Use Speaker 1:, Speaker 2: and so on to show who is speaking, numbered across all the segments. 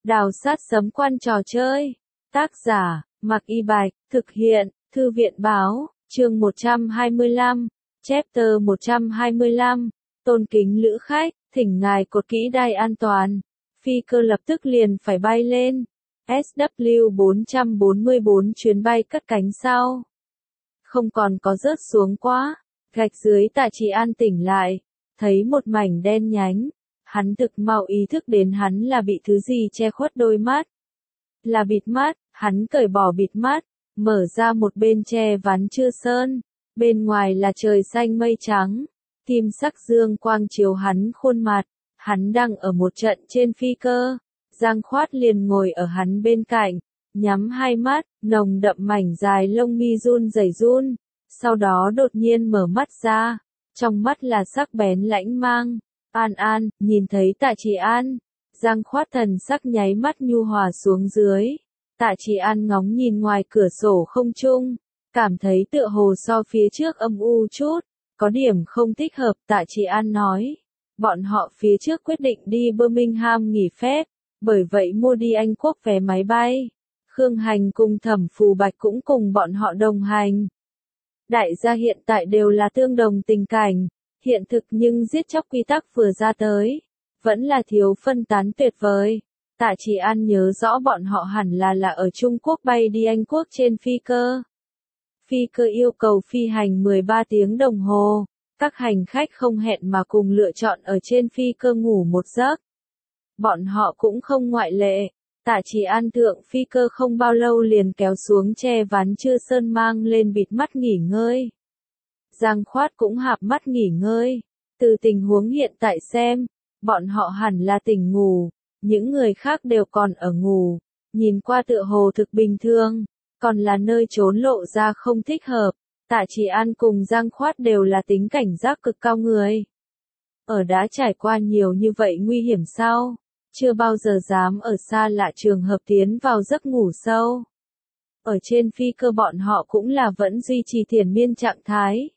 Speaker 1: Đào sát sấm quan trò chơi. Tác giả, Mạc Y Bạch, thực hiện, Thư viện báo, chương 125, chapter 125, tôn kính lữ khách, thỉnh ngài cột kỹ đai an toàn. Phi cơ lập tức liền phải bay lên. SW444 chuyến bay cất cánh sau. Không còn có rớt xuống quá. Gạch dưới Tạ Trị An tỉnh lại, thấy một mảnh đen nhánh. Hắn thực mau ý thức đến hắn là bị thứ gì che khuất đôi mắt. Là bịt mắt, hắn cởi bỏ bịt mắt, mở ra một bên che ván chưa sơn. Bên ngoài là trời xanh mây trắng, kim sắc dương quang chiếu hắn khuôn mặt. Hắn đang ở một trận trên phi cơ. Giang Khoát liền ngồi ở hắn bên cạnh, nhắm hai mắt, nồng đậm mảnh dài lông mi run rẩy run. Sau đó đột nhiên mở mắt ra, trong mắt là sắc bén lãnh mang. An, nhìn thấy Tạ Trị An. Giang Khoát thần sắc nháy mắt nhu hòa xuống dưới. Tạ Trị An ngóng nhìn ngoài cửa sổ không trung, cảm thấy tựa hồ so phía trước âm u chút, có điểm không thích hợp. Tạ Trị An nói, bọn họ phía trước quyết định đi Birmingham nghỉ phép, bởi vậy mua đi Anh Quốc vé máy bay. Khương Hành cùng Thẩm Phù Bạch cũng cùng bọn họ đồng hành. Đại gia hiện tại đều là tương đồng tình cảnh, hiện thực nhưng giết chóc quy tắc vừa ra tới, vẫn là thiếu phân tán tuyệt vời. Tạ Trị An nhớ rõ bọn họ hẳn là ở Trung Quốc bay đi Anh Quốc trên phi cơ. Phi cơ yêu cầu phi hành 13 tiếng đồng hồ, các hành khách không hẹn mà cùng lựa chọn ở trên phi cơ ngủ một giấc. Bọn họ cũng không ngoại lệ. Tạ Trị An thượng phi cơ không bao lâu liền kéo xuống che ván chưa sơn mang lên bịt mắt nghỉ ngơi. Giang Khoát cũng hạp mắt nghỉ ngơi. Từ tình huống hiện tại xem, bọn họ hẳn là tỉnh ngủ, những người khác đều còn ở ngủ, nhìn qua tựa hồ thực bình thường, còn là nơi trốn lộ ra không thích hợp. Tạ Trị An cùng Giang Khoát đều là tính cảnh giác cực cao người. Ở đã trải qua nhiều như vậy nguy hiểm sau, chưa bao giờ dám ở xa lạ trường hợp tiến vào giấc ngủ sâu. Ở trên phi cơ bọn họ cũng là vẫn duy trì thiền miên trạng thái.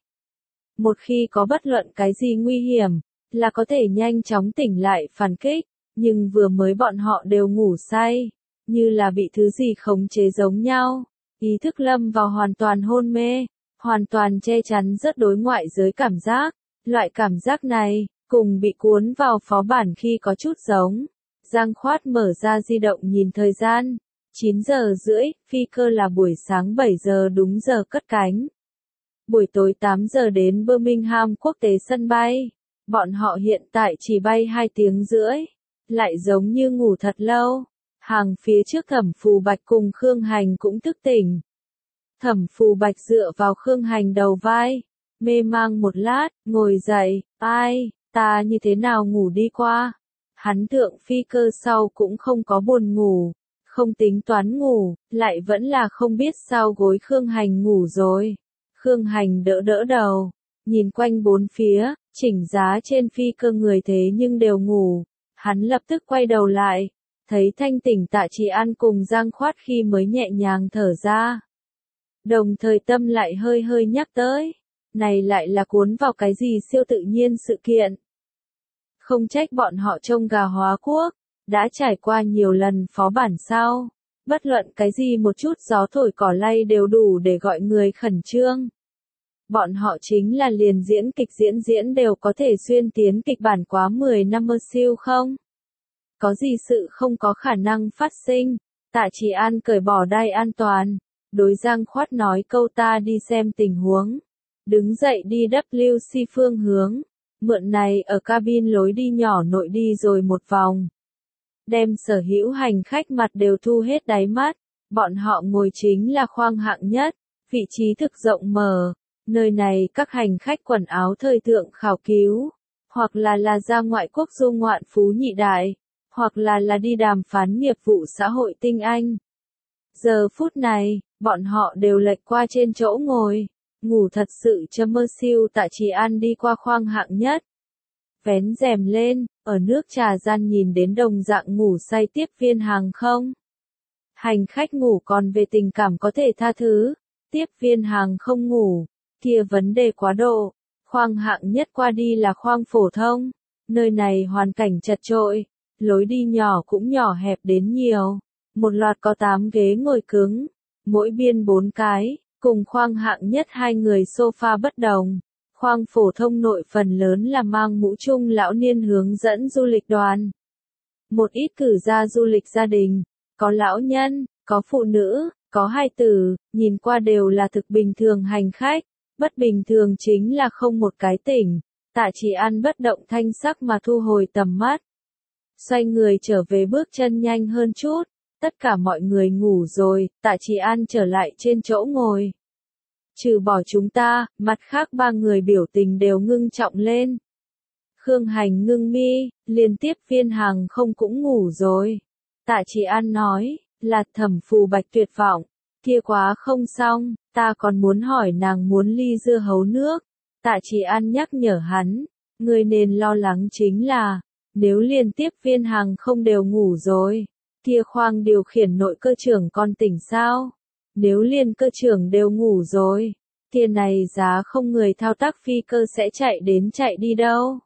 Speaker 1: Một khi có bất luận cái gì nguy hiểm, là có thể nhanh chóng tỉnh lại phản kích, nhưng vừa mới bọn họ đều ngủ say, như là bị thứ gì khống chế giống nhau, ý thức lâm vào hoàn toàn hôn mê, hoàn toàn che chắn rất đối ngoại giới cảm giác. Loại cảm giác này, cùng bị cuốn vào phó bản khi có chút giống. Giang Khoát mở ra di động nhìn thời gian, 9 giờ rưỡi, phi cơ là buổi sáng 7 giờ đúng giờ cất cánh. Buổi tối 8 giờ đến Birmingham quốc tế sân bay. Bọn họ hiện tại chỉ bay 2 tiếng rưỡi, lại giống như ngủ thật lâu. Hàng phía trước Thẩm Phù Bạch cùng Khương Hành cũng thức tỉnh. Thẩm Phù Bạch dựa vào Khương Hành đầu vai, mê mang một lát, ngồi dậy, ai, ta như thế nào ngủ đi qua. Hắn thượng phi cơ sau cũng không có buồn ngủ, không tính toán ngủ, lại vẫn là không biết sao gối Khương Hành ngủ rồi. Khương Hành đỡ đầu, nhìn quanh bốn phía, chỉnh giá trên phi cơ người thế nhưng đều ngủ. Hắn lập tức quay đầu lại, thấy thanh tỉnh Tạ Trị An cùng Giang Khoát khi mới nhẹ nhàng thở ra. Đồng thời tâm lại hơi nhắc tới, này lại là cuốn vào cái gì siêu tự nhiên sự kiện. Không trách bọn họ trông gà hóa quốc, đã trải qua nhiều lần phó bản sau. Bất luận cái gì một chút gió thổi cỏ lay đều đủ để gọi người khẩn trương. Bọn họ chính là liền diễn kịch diễn đều có thể xuyên tiến kịch bản quá 10 năm mơ siêu không? Có gì sự không có khả năng phát sinh. Tạ Trị An cởi bỏ đai an toàn, đối Giang Khoát nói câu ta đi xem tình huống. Đứng dậy đi WC phương hướng, mượn này ở cabin lối đi nhỏ nội đi rồi một vòng. Đem sở hữu hành khách mặt đều thu hết đáy mắt, bọn họ ngồi chính là khoang hạng nhất, vị trí thực rộng mở. Nơi này các hành khách quần áo thời thượng khảo cứu, hoặc là ra ngoại quốc du ngoạn phú nhị đại, hoặc là đi đàm phán nghiệp vụ xã hội tinh anh. Giờ phút này, bọn họ đều lệch qua trên chỗ ngồi, ngủ thật sự châm mơ siêu. Tạ Trị An đi qua khoang hạng nhất, vén rèm lên, ở nước trà gian nhìn đến đồng dạng ngủ say tiếp viên hàng không. Hành khách ngủ còn về tình cảm có thể tha thứ, tiếp viên hàng không ngủ, kia vấn đề quá độ. Khoang hạng nhất qua đi là khoang phổ thông, nơi này hoàn cảnh chật chội, lối đi nhỏ cũng nhỏ hẹp đến nhiều. Một loạt có 8 ghế ngồi cứng, mỗi biên 4 cái, cùng khoang hạng nhất 2 người sofa bất đồng. Khoang phổ thông nội phần lớn là mang mũ chung lão niên hướng dẫn du lịch đoàn. Một ít cử gia du lịch gia đình, có lão nhân, có phụ nữ, có hài tử, nhìn qua đều là thực bình thường hành khách. Bất bình thường chính là không một cái tỉnh. Tạ Chỉ An bất động thanh sắc mà thu hồi tầm mắt. Xoay người trở về bước chân nhanh hơn chút. Tất cả mọi người ngủ rồi, Tạ Chỉ An trở lại trên chỗ ngồi. Trừ bỏ chúng ta, mặt khác 3 người biểu tình đều ngưng trọng lên. Khương Hành ngưng mi, liên tiếp viên hàng không cũng ngủ rồi. Tạ Chỉ An nói, là Thẩm Phù Bạch tuyệt vọng. Kia quá không xong, ta còn muốn hỏi nàng muốn ly dưa hấu nước. Tạ Chỉ An nhắc nhở hắn, người nên lo lắng chính là, nếu liên tiếp viên hàng không đều ngủ rồi, kia khoang điều khiển nội cơ trưởng còn tỉnh sao? Nếu liên cơ trưởng đều ngủ rồi, kia này giá không người thao tác phi cơ sẽ chạy đi đâu?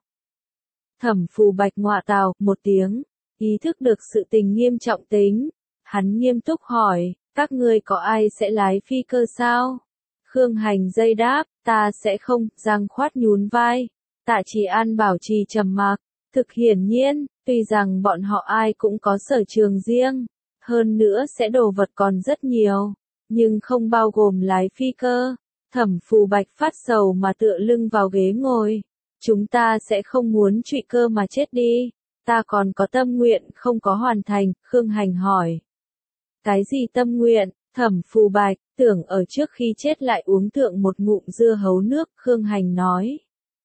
Speaker 1: Thẩm Phù Bạch ngọa tào một tiếng, ý thức được sự tình nghiêm trọng tính. Hắn nghiêm túc hỏi, các ngươi có ai sẽ lái phi cơ sao? Khương Hành dây đáp, ta sẽ không, Giang Khoát nhún vai. Tạ Chỉ An bảo trì trầm mặc, thực hiển nhiên, tuy rằng bọn họ ai cũng có sở trường riêng, hơn nữa sẽ đồ vật còn rất nhiều, nhưng không bao gồm lái phi cơ. Thẩm Phù Bạch phát sầu mà tựa lưng vào ghế ngồi. Chúng ta sẽ không muốn trụy cơ mà chết đi. Ta còn có tâm nguyện không có hoàn thành, Khương Hành hỏi. Cái gì tâm nguyện? Thẩm Phù Bạch, tưởng ở trước khi chết lại uống thượng một ngụm dưa hấu nước, Khương Hành nói.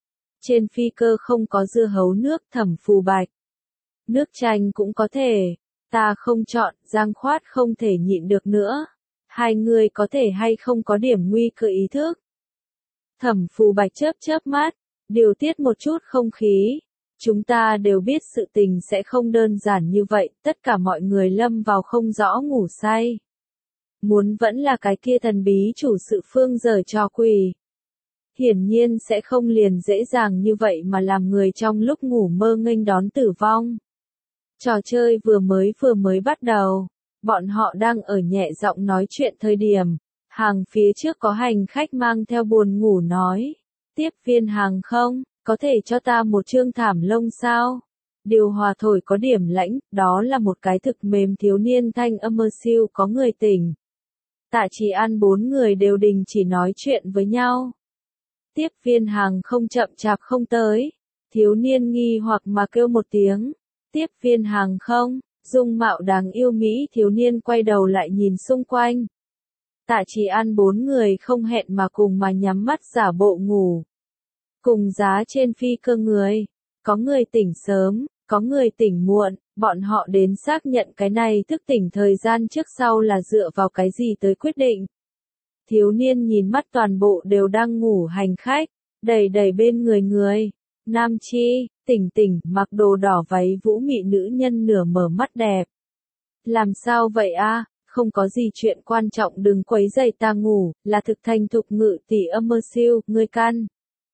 Speaker 1: Trên phi cơ không có dưa hấu nước, Thẩm Phù Bạch. Nước chanh cũng có thể. Ta không chọn, Giang Khoát không thể nhịn được nữa. Hai người có thể hay không có điểm nguy cơ ý thức. Thẩm Phù Bạch chớp chớp mắt, điều tiết một chút không khí. Chúng ta đều biết sự tình sẽ không đơn giản như vậy, tất cả mọi người lâm vào không rõ ngủ say. Muốn vẫn là cái kia thần bí chủ sự Phương giở trò quỷ. Hiển nhiên sẽ không liền dễ dàng như vậy mà làm người trong lúc ngủ mơ nghênh đón tử vong. Trò chơi vừa mới bắt đầu, bọn họ đang ở nhẹ giọng nói chuyện thời điểm, hàng phía trước có hành khách mang theo buồn ngủ nói, tiếp viên hàng không, có thể cho ta một trương thảm lông sao? Điều hòa thổi có điểm lãnh, đó là một cái thực mềm thiếu niên thanh âm mơ siêu có người tỉnh. Tạ Chỉ An 4 người đều đình chỉ nói chuyện với nhau. Tiếp viên hàng không chậm chạp không tới. Thiếu niên nghi hoặc mà kêu một tiếng. Tiếp viên hàng không, dung mạo đáng yêu Mỹ thiếu niên quay đầu lại nhìn xung quanh. Tạ Chỉ An 4 người không hẹn mà cùng mà nhắm mắt giả bộ ngủ. Cùng giá trên phi cơ người, có người tỉnh sớm, có người tỉnh muộn, bọn họ đến xác nhận cái này thức tỉnh thời gian trước sau là dựa vào cái gì tới quyết định. Thiếu niên nhìn mắt toàn bộ đều đang ngủ hành khách, đầy đầy bên người. Nam Chi, tỉnh, mặc đồ đỏ váy vũ mị nữ nhân nửa mở mắt đẹp. Làm sao vậy a? Không có gì chuyện quan trọng đừng quấy rầy ta ngủ, là thực thành thục ngự tỷ âm mơ siêu, ngươi căn.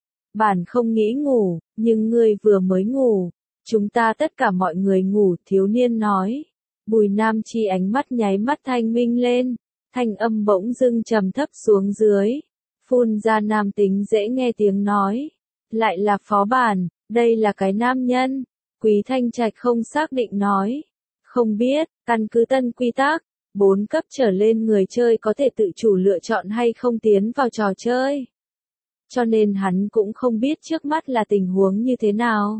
Speaker 1: Bản không nghĩ ngủ, nhưng ngươi vừa mới ngủ. Chúng ta tất cả mọi người ngủ, thiếu niên nói. Bùi Nam Chi ánh mắt nháy mắt thanh minh lên, thanh âm bỗng dưng trầm thấp xuống dưới. Phun ra nam tính dễ nghe tiếng nói. Lại là phó bản, đây là cái nam nhân. Quý Thanh Trạch không xác định nói. Không biết, căn cứ tân quy tắc, 4 cấp trở lên người chơi có thể tự chủ lựa chọn hay không tiến vào trò chơi. Cho nên hắn cũng không biết trước mắt là tình huống như thế nào.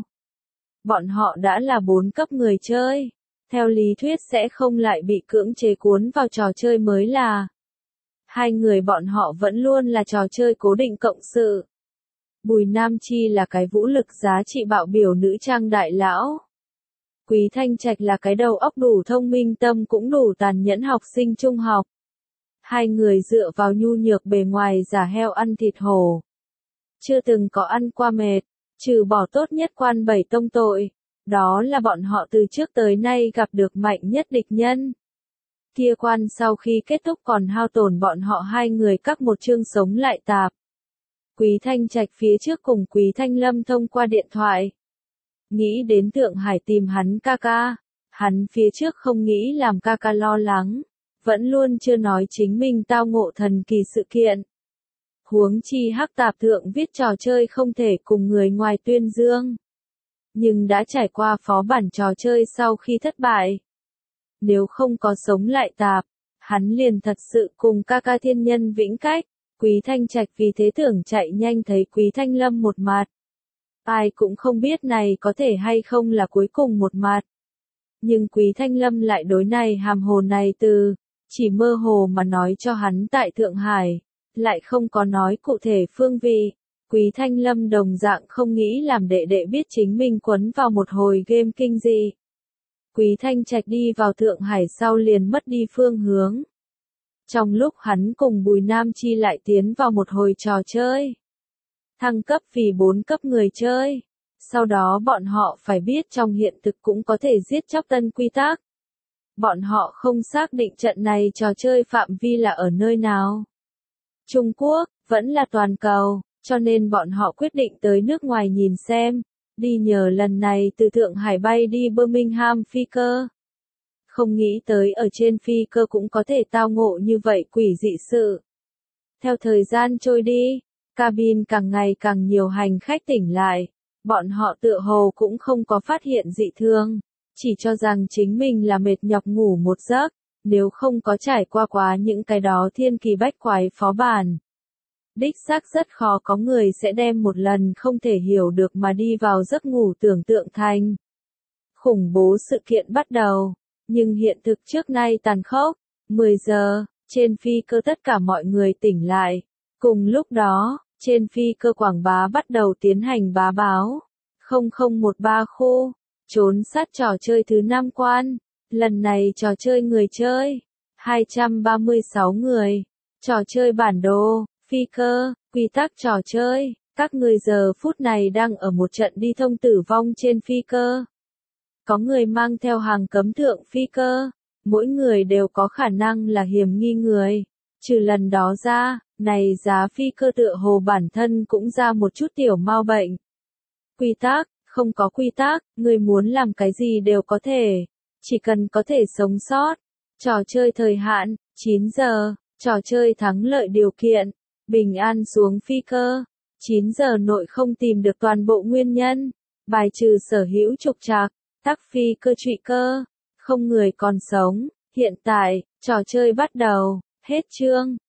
Speaker 1: Bọn họ đã là 4 cấp người chơi. Theo lý thuyết sẽ không lại bị cưỡng chế cuốn vào trò chơi mới là. Hai người bọn họ vẫn luôn là trò chơi cố định cộng sự. Bùi Nam Chi là cái vũ lực giá trị bạo biểu nữ trang đại lão. Quý Thanh Trạch là cái đầu óc đủ thông minh tâm cũng đủ tàn nhẫn học sinh trung học. Hai người dựa vào nhu nhược bề ngoài giả heo ăn thịt hổ. Chưa từng có ăn qua mệt, trừ bỏ tốt nhất quan 7 tông tội. Đó là bọn họ từ trước tới nay gặp được mạnh nhất địch nhân. Kia quan sau khi kết thúc còn hao tổn bọn họ hai người các một chương sống lại tạp. Quý Thanh Trạch phía trước cùng Quý Thanh Lâm thông qua điện thoại. nghĩ đến Thượng Hải tìm hắn ca ca. Hắn phía trước không nghĩ làm ca ca lo lắng, vẫn luôn chưa nói chính mình tao ngộ thần kỳ sự kiện. Huống chi Hắc Tạp Thượng viết trò chơi không thể cùng người ngoài tuyên dương. Nhưng đã trải qua phó bản trò chơi sau khi thất bại. Nếu không có sống lại tạp, hắn liền thật sự cùng ca ca thiên nhân vĩnh cách. Quý Thanh Trạch vì thế tưởng chạy nhanh thấy Quý Thanh Lâm một mặt. Ai cũng không biết này có thể hay không là cuối cùng một mặt. Nhưng Quý Thanh Lâm lại đối này hàm hồ này từ, chỉ mơ hồ mà nói cho hắn tại Thượng Hải, lại không có nói cụ thể phương vị. Quý Thanh Lâm đồng dạng không nghĩ làm đệ đệ biết chính mình quấn vào một hồi game kinh dị. Quý Thanh Trạch đi vào Thượng Hải sau liền mất đi phương hướng. Trong lúc hắn cùng Bùi Nam Chi lại tiến vào một hồi trò chơi. Thăng cấp vì 4 cấp người chơi. Sau đó bọn họ phải biết trong hiện thực cũng có thể giết chóc tân quy tắc. Bọn họ không xác định trận này trò chơi phạm vi là ở nơi nào. Trung Quốc, vẫn là toàn cầu, cho nên bọn họ quyết định tới nước ngoài nhìn xem. Đi nhờ lần này từ Thượng Hải bay đi Birmingham phi cơ. Không nghĩ tới ở trên phi cơ cũng có thể tao ngộ như vậy quỷ dị sự. Theo thời gian trôi đi, cabin càng ngày càng nhiều hành khách tỉnh lại. Bọn họ tựa hồ cũng không có phát hiện dị thương, chỉ cho rằng chính mình là mệt nhọc ngủ một giấc, nếu không có trải qua quá những cái đó thiên kỳ bách quái phó bản. Đích xác rất khó có người sẽ đem một lần không thể hiểu được mà đi vào giấc ngủ tưởng tượng thành. Khủng bố sự kiện bắt đầu, nhưng hiện thực trước nay tàn khốc. 10 giờ, trên phi cơ tất cả mọi người tỉnh lại. Cùng lúc đó, trên phi cơ quảng bá bắt đầu tiến hành bá báo. 0013 khu, trốn sát trò chơi thứ 5 quan. Lần này trò chơi người chơi, 236 người. Trò chơi bản đồ, phi cơ, quy tắc trò chơi. Các người giờ phút này đang ở một trận đi thông tử vong trên phi cơ. Có người mang theo hàng cấm thượng phi cơ. Mỗi người đều có khả năng là hiểm nghi người. Trừ lần đó ra, này giá phi cơ tựa hồ bản thân cũng ra một chút tiểu mau bệnh. Quy tắc, không có quy tắc, người muốn làm cái gì đều có thể. Chỉ cần có thể sống sót. Trò chơi thời hạn, 9 giờ, trò chơi thắng lợi điều kiện. Bình an xuống phi cơ. 9 giờ nội không tìm được toàn bộ nguyên nhân. Bài trừ sở hữu trục trặc, tắc phi cơ trụy cơ. Không người còn sống. Hiện tại, trò chơi bắt đầu. Hết chương.